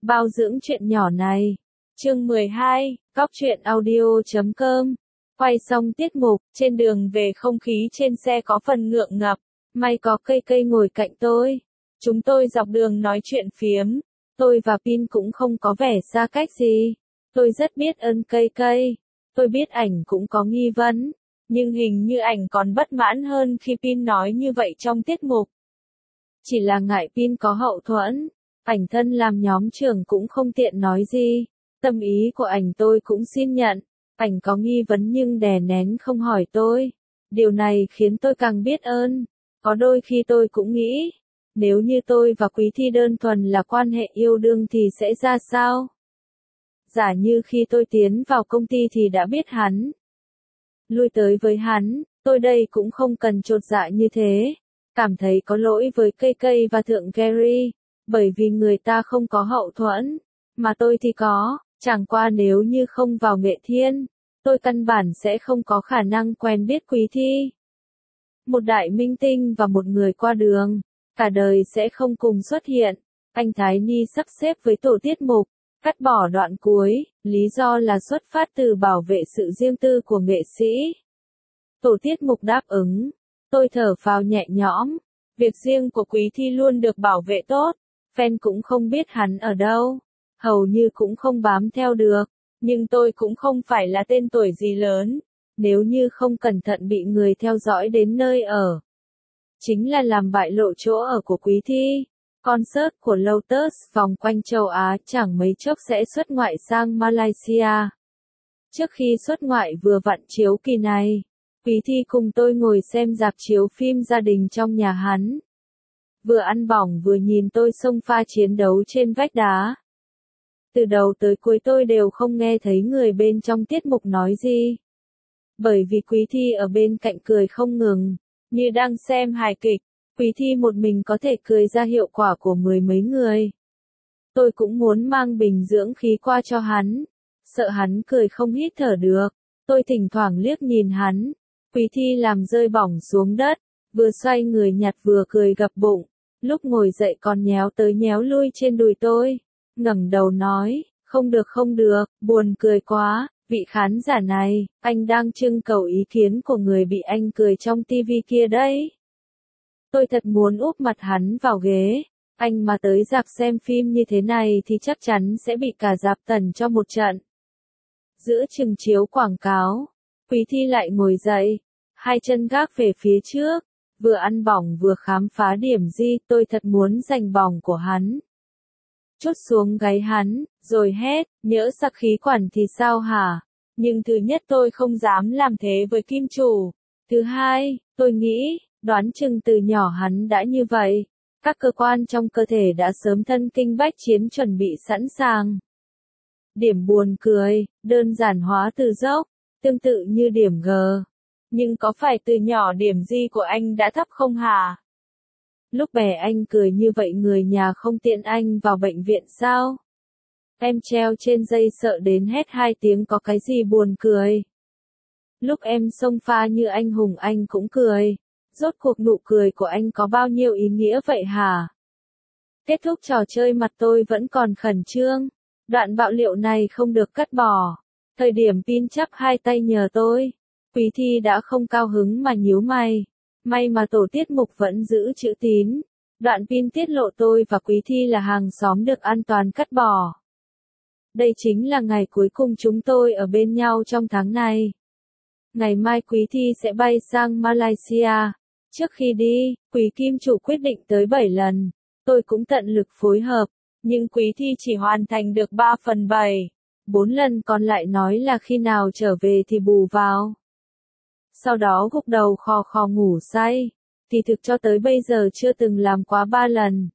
Bao dưỡng chuyện nhỏ này. Chương 12, Cóc truyện audio.com. Quay xong tiết mục, trên đường về không khí trên xe có phần ngượng ngập, may có cây ngồi cạnh tôi. Chúng tôi dọc đường nói chuyện phiếm, tôi và Pin cũng không có vẻ xa cách gì. Tôi rất biết ơn cây. Tôi biết ảnh cũng có nghi vấn, nhưng hình như ảnh còn bất mãn hơn khi Pin nói như vậy trong tiết mục. Chỉ là ngại Pin có hậu thuẫn, ảnh thân làm nhóm trưởng cũng không tiện nói gì. Tâm ý của ảnh tôi cũng xin nhận, ảnh có nghi vấn nhưng đè nén không hỏi tôi. Điều này khiến tôi càng biết ơn. Có đôi khi tôi cũng nghĩ, nếu như tôi và Quý Thi đơn thuần là quan hệ yêu đương thì sẽ ra sao? Giả như khi tôi tiến vào công ty thì đã biết hắn, lui tới với hắn, tôi đây cũng không cần chột dạ như thế. Cảm thấy có lỗi với cây và thượng Gary, bởi vì người ta không có hậu thuẫn, mà tôi thì có. Chẳng qua nếu như không vào Nghệ Thiên, tôi căn bản sẽ không có khả năng quen biết Quý Thi. Một đại minh tinh và một người qua đường, cả đời sẽ không cùng xuất hiện. Anh Thái Ni sắp xếp với tổ tiết mục, cắt bỏ đoạn cuối, lý do là xuất phát từ bảo vệ sự riêng tư của nghệ sĩ. Tổ tiết mục đáp ứng, tôi thở phào nhẹ nhõm, việc riêng của Quý Thi luôn được bảo vệ tốt, fan cũng không biết hắn ở đâu, hầu như cũng không bám theo được, nhưng tôi cũng không phải là tên tuổi gì lớn, nếu như không cẩn thận bị người theo dõi đến nơi ở. Chính là làm bại lộ chỗ ở của Quý Thi. Concert của Lotus vòng quanh châu Á chẳng mấy chốc sẽ xuất ngoại sang Malaysia. Trước khi xuất ngoại vừa vặn chiếu kỳ này, Quý Thi cùng tôi ngồi xem rạp chiếu phim gia đình trong nhà hắn. Vừa ăn bỏng vừa nhìn tôi xông pha chiến đấu trên vách đá. Từ đầu tới cuối tôi đều không nghe thấy người bên trong tiết mục nói gì. Bởi vì Quý Thi ở bên cạnh cười không ngừng, như đang xem hài kịch. Quý Thi một mình có thể cười ra hiệu quả của mười mấy người. Tôi cũng muốn mang bình dưỡng khí qua cho hắn, sợ hắn cười không hít thở được. Tôi thỉnh thoảng liếc nhìn hắn. Quý Thi làm rơi bỏng xuống đất, vừa xoay người nhặt vừa cười gập bụng, lúc ngồi dậy còn nhéo tới nhéo lui trên đùi tôi, ngẩng đầu nói, không được, buồn cười quá, vị khán giả này, anh đang trưng cầu ý kiến của người bị anh cười trong tivi kia đấy. Tôi thật muốn úp mặt hắn vào ghế, anh mà tới rạp xem phim như thế này thì chắc chắn sẽ bị cả rạp tần cho một trận. Giữa chừng chiếu quảng cáo, Quý Thi lại ngồi dậy, hai chân gác về phía trước, vừa ăn bỏng vừa khám phá điểm di, tôi thật muốn giành bỏng của hắn. Chốt xuống gáy hắn, rồi hét, nhỡ sặc khí quản thì sao hả? Nhưng thứ nhất tôi không dám làm thế với kim chủ. Thứ hai, tôi nghĩ, đoán chừng từ nhỏ hắn đã như vậy. Các cơ quan trong cơ thể đã sớm thân kinh bách chiến chuẩn bị sẵn sàng. Điểm buồn cười, đơn giản hóa từ dốc, tương tự như điểm G. Nhưng có phải từ nhỏ điểm G của anh đã thấp không hả? Lúc bé anh cười như vậy người nhà không tiện anh vào bệnh viện sao? Em treo trên dây sợ đến hét hai tiếng có cái gì buồn cười. Lúc em xông pha như anh hùng anh cũng cười. Rốt cuộc nụ cười của anh có bao nhiêu ý nghĩa vậy hả? Kết thúc trò chơi mặt tôi vẫn còn khẩn trương. Đoạn bạo liệu này không được cắt bỏ. Thời điểm Pin chắp hai tay nhờ tôi. Quý Thi đã không cao hứng mà nhíu mày. May mà tổ tiết mục vẫn giữ chữ tín. Đoạn Pin tiết lộ tôi và Quý Thi là hàng xóm được an toàn cắt bỏ. Đây chính là ngày cuối cùng chúng tôi ở bên nhau trong tháng này. Ngày mai Quý Thi sẽ bay sang Malaysia. Trước khi đi, Quý Kim chủ quyết định tới 7 lần. Tôi cũng tận lực phối hợp, nhưng Quý Thi chỉ hoàn thành được 3/7. 4 lần còn lại nói là khi nào trở về thì bù vào. Sau đó gục đầu khò khò ngủ say, thì thực cho tới bây giờ chưa từng làm quá 3 lần.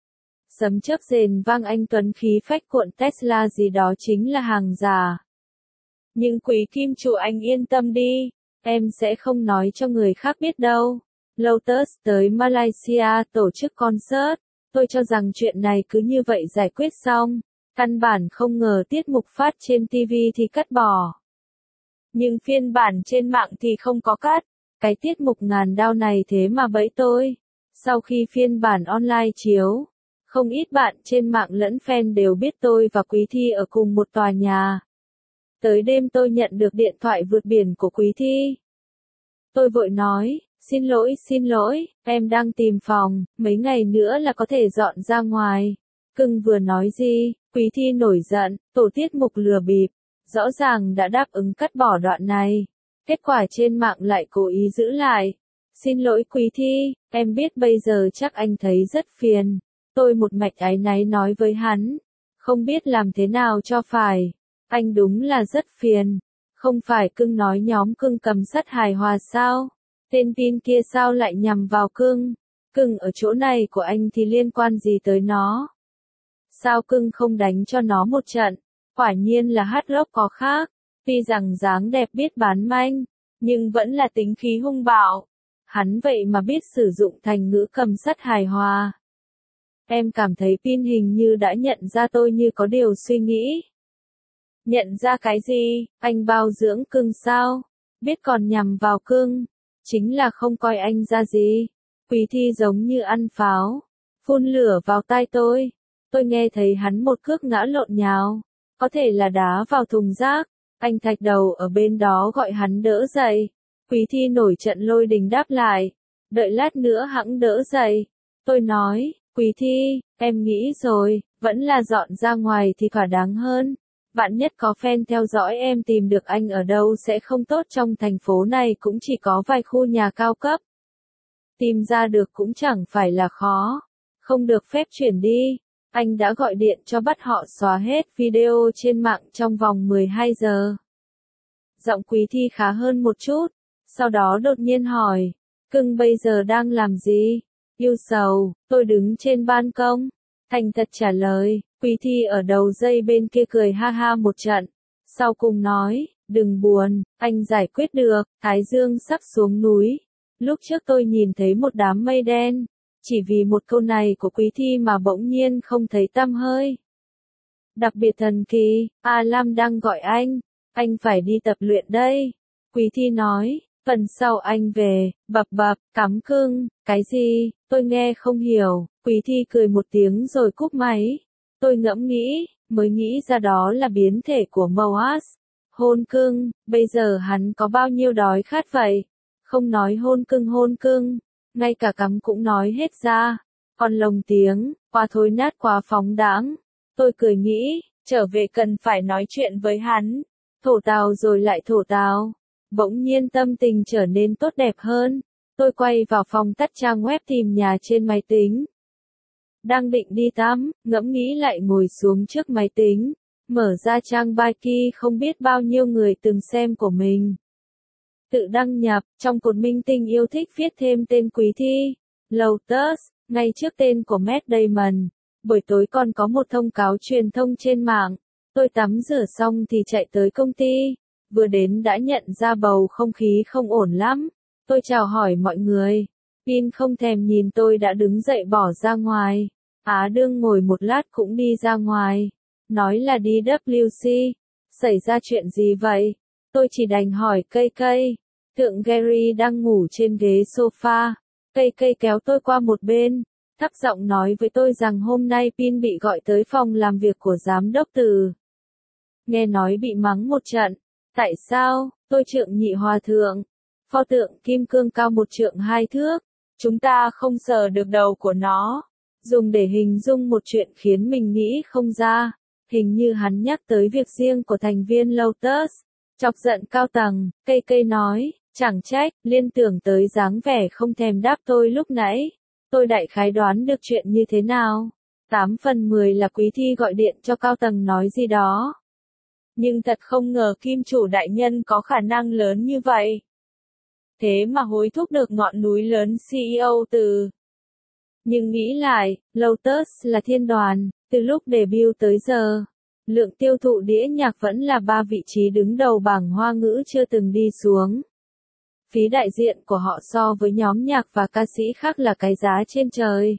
Sấm chớp rền vang anh Tuấn khí phách cuộn Tesla gì đó chính là hàng giả. Nhưng Quý Kim chủ anh yên tâm đi, em sẽ không nói cho người khác biết đâu. Lotus tới Malaysia tổ chức concert, tôi cho rằng chuyện này cứ như vậy giải quyết xong, căn bản không ngờ tiết mục phát trên TV thì cắt bỏ. Nhưng phiên bản trên mạng thì không có cắt, cái tiết mục ngàn đao này thế mà bẫy tôi. Sau khi phiên bản online chiếu, Không ít bạn trên mạng lẫn fan đều biết tôi và Quý Thi ở cùng một tòa nhà. Tới đêm tôi nhận được điện thoại vượt biển của Quý Thi. Tôi vội nói, xin lỗi, em đang tìm phòng, mấy ngày nữa là có thể dọn ra ngoài. Cưng vừa nói gì, Quý Thi nổi giận, tổ tiết mục lừa bịp, rõ ràng đã đáp ứng cắt bỏ đoạn này. Kết quả trên mạng lại cố ý giữ lại. Xin lỗi Quý Thi, em biết bây giờ chắc anh thấy rất phiền. Tôi một mạch áy náy nói với hắn, không biết làm thế nào cho phải. Anh đúng là rất phiền. Không phải cưng nói nhóm cưng cầm sắt hài hòa sao? Tên pin kia sao lại nhằm vào cưng? Cưng ở chỗ này của anh thì liên quan gì tới nó? Sao cưng không đánh cho nó một trận? Quả nhiên là hát rock có khác. Tuy rằng dáng đẹp biết bán manh, nhưng vẫn là tính khí hung bạo. Hắn vậy mà biết sử dụng thành ngữ cầm sắt hài hòa. Em cảm thấy pin hình như đã nhận ra tôi như có điều suy nghĩ. Nhận ra cái gì, anh bao dưỡng cưng sao? Biết còn nhằm vào cưng. Chính là không coi anh ra gì. Quý Thi giống như ăn pháo. Phun lửa vào tai tôi. Tôi nghe thấy hắn một cước ngã lộn nhào. Có thể là đá vào thùng rác. Anh Thạch Đầu ở bên đó gọi hắn đỡ dậy. Quý Thi nổi trận lôi đình đáp lại. Đợi lát nữa hẵng đỡ dậy. Tôi nói, Quý Thi, em nghĩ rồi, vẫn là dọn ra ngoài thì thỏa đáng hơn. Vạn nhất có fan theo dõi em tìm được anh ở đâu sẽ không tốt, trong thành phố này cũng chỉ có vài khu nhà cao cấp. Tìm ra được cũng chẳng phải là khó. Không được phép chuyển đi. Anh đã gọi điện cho bắt họ xóa hết video trên mạng trong vòng 12 giờ. Giọng Quý Thi khá hơn một chút. Sau đó đột nhiên hỏi, cưng bây giờ đang làm gì? Yêu sầu, tôi đứng trên ban công. Thành thật trả lời, Quý Thi ở đầu dây bên kia cười ha ha một trận. Sau cùng nói, đừng buồn, anh giải quyết được, Thái Dương sắp xuống núi. Lúc trước tôi nhìn thấy một đám mây đen. Chỉ vì một câu này của Quý Thi mà bỗng nhiên không thấy tăm hơi. Đặc biệt thần kỳ, A Lam đang gọi anh phải đi tập luyện đây. Quý Thi nói, phần sau anh về, bập, cắm cưng, cái gì, tôi nghe không hiểu. Quý Thi cười một tiếng rồi cúp máy. Tôi ngẫm nghĩ, mới nghĩ ra đó là biến thể của Moas. Hôn cưng, bây giờ hắn có bao nhiêu đói khát vậy? Không nói hôn cưng, ngay cả cắm cũng nói hết ra. Còn lồng tiếng, quá thối nát quá phóng đãng. Tôi cười nghĩ, trở về cần phải nói chuyện với hắn. Thổ tào rồi lại thổ tào. Bỗng nhiên tâm tình trở nên tốt đẹp hơn. Tôi quay vào phòng tắt trang web tìm nhà trên máy tính. Đang định đi tắm, ngẫm nghĩ lại ngồi xuống trước máy tính. Mở ra trang Biki không biết bao nhiêu người từng xem của mình. Tự đăng nhập, trong cột minh tinh yêu thích viết thêm tên Quý Thi. Lotus, ngay trước tên của Matt Damon. Buổi tối còn có một thông cáo truyền thông trên mạng. Tôi tắm rửa xong thì chạy tới công ty. Vừa đến đã nhận ra bầu không khí không ổn lắm. Tôi chào hỏi mọi người. Pin không thèm nhìn tôi đã đứng dậy bỏ ra ngoài. Á Đương ngồi một lát cũng đi ra ngoài. Nói là đi WC. Xảy ra chuyện gì vậy? Tôi chỉ đành hỏi Cây Cây. Tượng Gary đang ngủ trên ghế sofa. Cây Cây kéo tôi qua một bên. Thấp giọng nói với tôi rằng hôm nay Pin bị gọi tới phòng làm việc của giám đốc Từ. Nghe nói bị mắng một trận. Tại sao? Tôi Trượng Nhị Hòa Thượng. Pho tượng kim cương cao 1 trượng 2 thước. Chúng ta không sờ được đầu của nó. Dùng để hình dung một chuyện khiến mình nghĩ không ra. Hình như hắn nhắc tới việc riêng của thành viên Lotus. Chọc giận cao tầng, Cây Cây nói, chẳng trách, liên tưởng tới dáng vẻ không thèm đáp tôi lúc nãy. Tôi đại khái đoán được chuyện như thế nào. 8 phần 10 là Quý Thi gọi điện cho cao tầng nói gì đó. Nhưng thật không ngờ kim chủ đại nhân có khả năng lớn như vậy. Thế mà hối thúc được ngọn núi lớn CEO Từ. Nhưng nghĩ lại, Lotus là thiên đoàn, từ lúc debut tới giờ. Lượng tiêu thụ đĩa nhạc vẫn là 3 vị trí đứng đầu bảng Hoa ngữ chưa từng đi xuống. Phí đại diện của họ so với nhóm nhạc và ca sĩ khác là cái giá trên trời.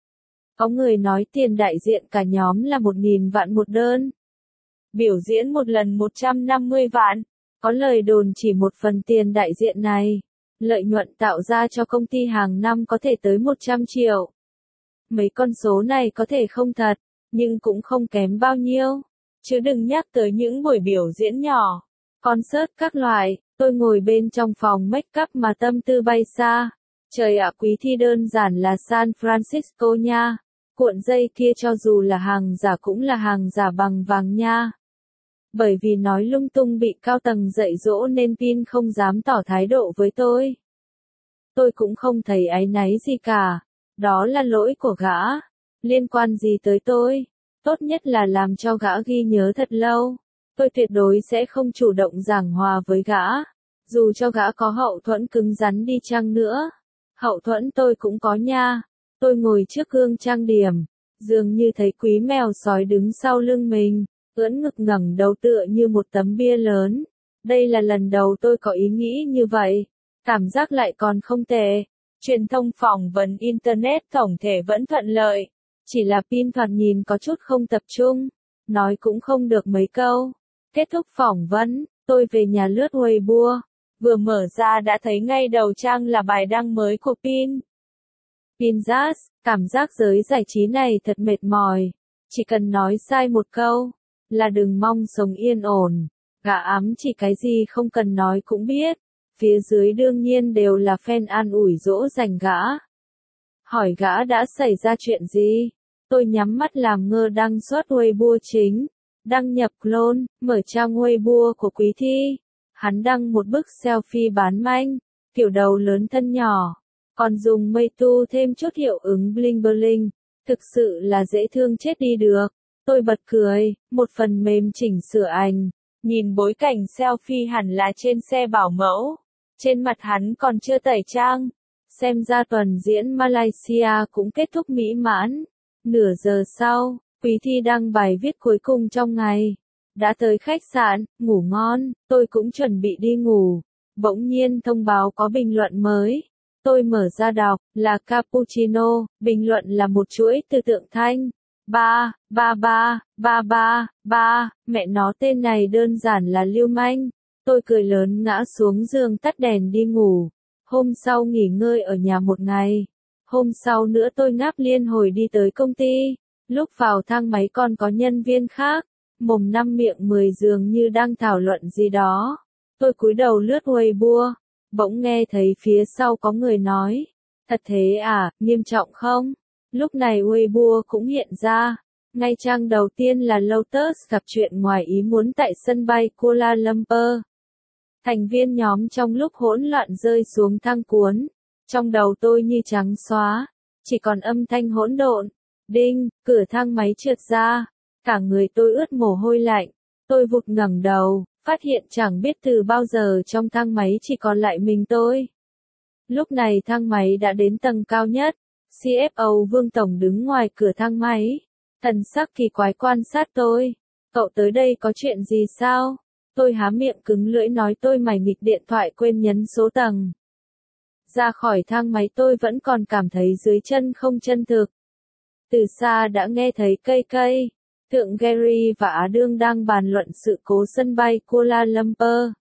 Có người nói tiền đại diện cả nhóm là 1.000 vạn một đơn. Biểu diễn một lần 150 vạn. Có lời đồn chỉ một phần tiền đại diện này. Lợi nhuận tạo ra cho công ty hàng năm có thể tới 100 triệu. Mấy con số này có thể không thật, nhưng cũng không kém bao nhiêu. Chứ đừng nhắc tới những buổi biểu diễn nhỏ, concert các loại. Tôi ngồi bên trong phòng make up mà tâm tư bay xa. Trời ạ, quý thi đơn giản là San Francisco nha. Cuộn dây kia cho dù là hàng giả cũng là hàng giả bằng vàng nha. Bởi vì nói lung tung bị cao tầng dạy dỗ nên Pin không dám tỏ thái độ với tôi. Tôi cũng không thấy áy náy gì cả. Đó là lỗi của gã. Liên quan gì tới tôi? Tốt nhất là làm cho gã ghi nhớ thật lâu. Tôi tuyệt đối sẽ không chủ động giảng hòa với gã. Dù cho gã có hậu thuẫn cứng rắn đi chăng nữa. Hậu thuẫn tôi cũng có nha. Tôi ngồi trước gương trang điểm. Dường như thấy quý mèo sói đứng sau lưng mình. Ưỡn ngực ngẩng đầu tựa như một tấm bia lớn. Đây là lần đầu tôi có ý nghĩ như vậy. Cảm giác lại còn không tệ. Truyền thông phỏng vấn Internet tổng thể vẫn thuận lợi. Chỉ là Pin thoạt nhìn có chút không tập trung. Nói cũng không được mấy câu. Kết thúc phỏng vấn, tôi về nhà lướt Weibo. Vừa mở ra đã thấy ngay đầu trang là bài đăng mới của Pin. Pinzas, cảm giác giới giải trí này thật mệt mỏi. Chỉ cần nói sai một câu, là đừng mong sống yên ổn. Gã ám chỉ cái gì không cần nói cũng biết. Phía dưới đương nhiên đều là fan an ủi dỗ dành gã. Hỏi gã đã xảy ra chuyện gì? Tôi nhắm mắt làm ngơ đăng xuất Weibo chính. Đăng nhập clone, mở trang Weibo của Quý Thi. Hắn đăng một bức selfie bán manh, kiểu đầu lớn thân nhỏ. Còn dùng mây tu thêm chút hiệu ứng bling bling. Thực sự là dễ thương chết đi được. Tôi bật cười, một phần mềm chỉnh sửa ảnh. Nhìn bối cảnh selfie hẳn là trên xe bảo mẫu. Trên mặt hắn còn chưa tẩy trang. Xem ra tuần diễn Malaysia cũng kết thúc mỹ mãn. Nửa giờ sau, Quý Thi đăng bài viết cuối cùng trong ngày. Đã tới khách sạn, ngủ ngon, tôi cũng chuẩn bị đi ngủ. Bỗng nhiên thông báo có bình luận mới. Tôi mở ra đọc, là cappuccino, bình luận là một chuỗi từ tượng thanh. Ba, mẹ nó tên này đơn giản là lưu manh. Tôi cười lớn ngã xuống giường tắt đèn đi ngủ. Hôm sau nghỉ ngơi ở nhà một ngày. Hôm sau nữa tôi ngáp liên hồi đi tới công ty. Lúc vào thang máy còn có nhân viên khác. Mồm năm miệng 10 dường như đang thảo luận gì đó. Tôi cúi đầu lướt Weibo. Bỗng nghe thấy phía sau có người nói. Thật thế à, nghiêm trọng không? Lúc này Weibo cũng hiện ra. Ngay trang đầu tiên là Lotus gặp chuyện ngoài ý muốn tại sân bay Kuala Lumpur. Thành viên nhóm trong lúc hỗn loạn rơi xuống thang cuốn. Trong đầu tôi như trắng xóa. Chỉ còn âm thanh hỗn độn. Đinh, cửa thang máy trượt ra. Cả người tôi ướt mồ hôi lạnh. Tôi vụt ngẩng đầu, phát hiện chẳng biết từ bao giờ trong thang máy chỉ còn lại mình tôi. Lúc này thang máy đã đến tầng cao nhất. CFO Vương Tổng đứng ngoài cửa thang máy. Thần sắc kỳ quái quan sát tôi. Cậu tới đây có chuyện gì sao? Tôi há miệng cứng lưỡi nói tôi mải nghịch điện thoại quên nhấn số tầng. Ra khỏi thang máy tôi vẫn còn cảm thấy dưới chân không chân thực. Từ xa đã nghe thấy cây cây. Thượng Gary và Á Đương đang bàn luận sự cố sân bay Kuala Lumpur.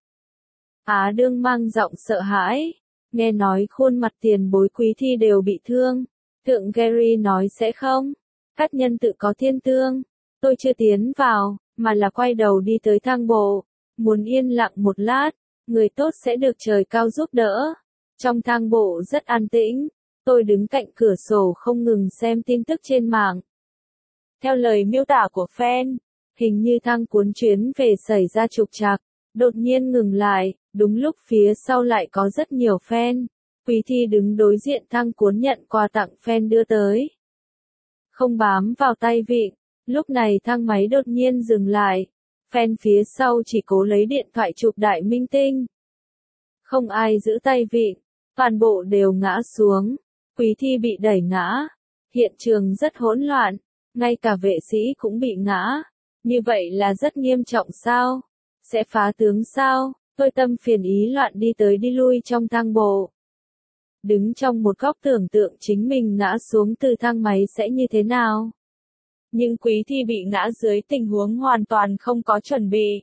Á Đương mang giọng sợ hãi. Nghe nói khuôn mặt tiền bối Quý Thi đều bị thương. Thượng Gary nói sẽ không. Các nhân tự có thiên tương. Tôi chưa tiến vào, mà là quay đầu đi tới thang bộ. Muốn yên lặng một lát, người tốt sẽ được trời cao giúp đỡ. Trong thang bộ rất an tĩnh. Tôi đứng cạnh cửa sổ không ngừng xem tin tức trên mạng. Theo lời miêu tả của fan, hình như thang cuốn chuyến về xảy ra trục trặc, đột nhiên ngừng lại, đúng lúc phía sau lại có rất nhiều fan. Quý Thi đứng đối diện thang cuốn nhận quà tặng fan đưa tới. Không bám vào tay vịn, lúc này thang máy đột nhiên dừng lại. Fan phía sau chỉ cố lấy điện thoại chụp đại minh tinh. Không ai giữ tay vịn, toàn bộ đều ngã xuống. Quý Thi bị đẩy ngã. Hiện trường rất hỗn loạn. Ngay cả vệ sĩ cũng bị ngã. Như vậy là rất nghiêm trọng sao? Sẽ phá tướng sao? Tôi tâm phiền ý loạn đi tới đi lui trong thang bộ. Đứng trong một góc tưởng tượng chính mình ngã xuống từ thang máy sẽ như thế nào? Nhưng Quý Thi bị ngã dưới tình huống hoàn toàn không có chuẩn bị.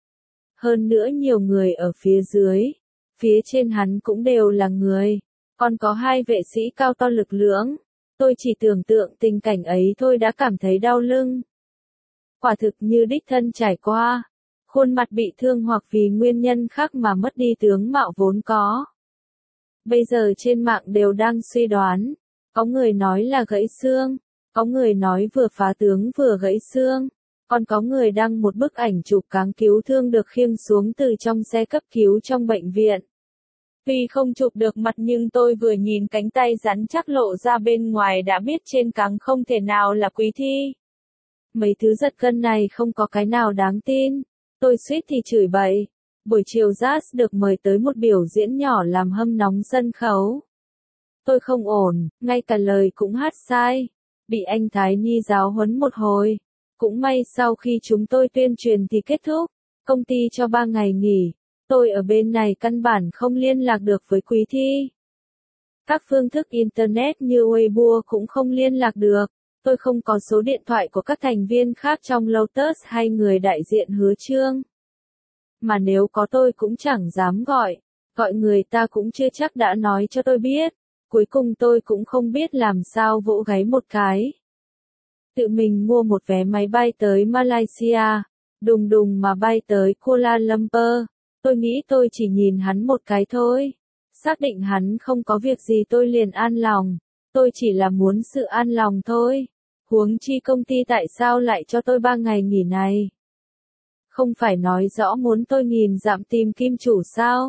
Hơn nữa nhiều người ở phía dưới. Phía trên hắn cũng đều là người. Còn có hai vệ sĩ cao to lực lưỡng. Tôi chỉ tưởng tượng tình cảnh ấy thôi đã cảm thấy đau lưng. Quả thực như đích thân trải qua. Khuôn mặt bị thương hoặc vì nguyên nhân khác mà mất đi tướng mạo vốn có. Bây giờ trên mạng đều đang suy đoán. Có người nói là gãy xương. Có người nói vừa phá tướng vừa gãy xương. Còn có người đăng một bức ảnh chụp cáng cứu thương được khiêng xuống từ trong xe cấp cứu trong bệnh viện. Tuy không chụp được mặt nhưng tôi vừa nhìn cánh tay rắn chắc lộ ra bên ngoài đã biết trên cáng không thể nào là Quý Thi. Mấy thứ giật gân này không có cái nào đáng tin. Tôi suýt thì chửi bậy. Buổi chiều Jazz được mời tới một biểu diễn nhỏ làm hâm nóng sân khấu. Tôi không ổn, ngay cả lời cũng hát sai. Bị anh Thái Nhi giáo huấn một hồi. Cũng may sau khi chúng tôi tuyên truyền thì kết thúc. Công ty cho 3 ngày nghỉ. Tôi ở bên này căn bản không liên lạc được với Quý Thi. Các phương thức Internet như Weibo cũng không liên lạc được. Tôi không có số điện thoại của các thành viên khác trong Lotus hay người đại diện Hứa Chương. Mà nếu có tôi cũng chẳng dám gọi. Gọi người ta cũng chưa chắc đã nói cho tôi biết. Cuối cùng tôi cũng không biết làm sao vỗ gáy một cái. Tự mình mua một vé máy bay tới Malaysia. Đùng đùng mà bay tới Kuala Lumpur. Tôi nghĩ tôi chỉ nhìn hắn một cái thôi. Xác định hắn không có việc gì tôi liền an lòng. Tôi chỉ là muốn sự an lòng thôi. Huống chi công ty tại sao lại cho tôi 3 ngày nghỉ này? Không phải nói rõ muốn tôi nghìn dặm tìm kim chủ sao?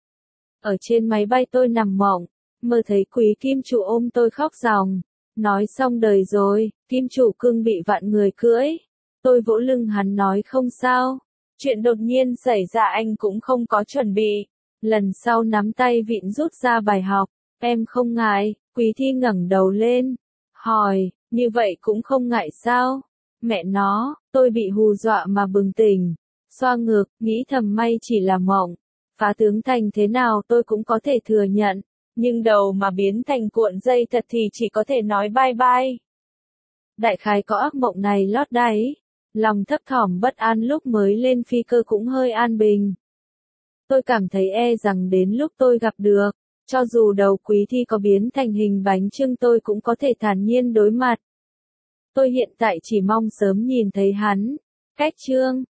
Ở trên máy bay tôi nằm mộng, mơ thấy Quý kim chủ ôm tôi khóc ròng. Nói xong đời rồi, kim chủ cưng bị vạn người cưỡi. Tôi vỗ lưng hắn nói không sao. Chuyện đột nhiên xảy ra anh cũng không có chuẩn bị. Lần sau nắm tay vịn rút ra bài học. Em không ngại. Quý Thi ngẩng đầu lên. Hỏi, như vậy cũng không ngại sao? Mẹ nó, tôi bị hù dọa mà bừng tỉnh. Xoa ngược, nghĩ thầm may chỉ là mộng. Phá tướng thành thế nào tôi cũng có thể thừa nhận. Nhưng đầu mà biến thành cuộn dây thật thì chỉ có thể nói bye bye. Đại khái có ác mộng này lót đáy. Lòng thấp thỏm bất an lúc mới lên phi cơ cũng hơi an bình. Tôi cảm thấy rằng đến lúc tôi gặp được, cho dù đầu Quý Thi có biến thành hình bánh chưng tôi cũng có thể thản nhiên đối mặt. Tôi hiện tại chỉ mong sớm nhìn thấy hắn. Cách chương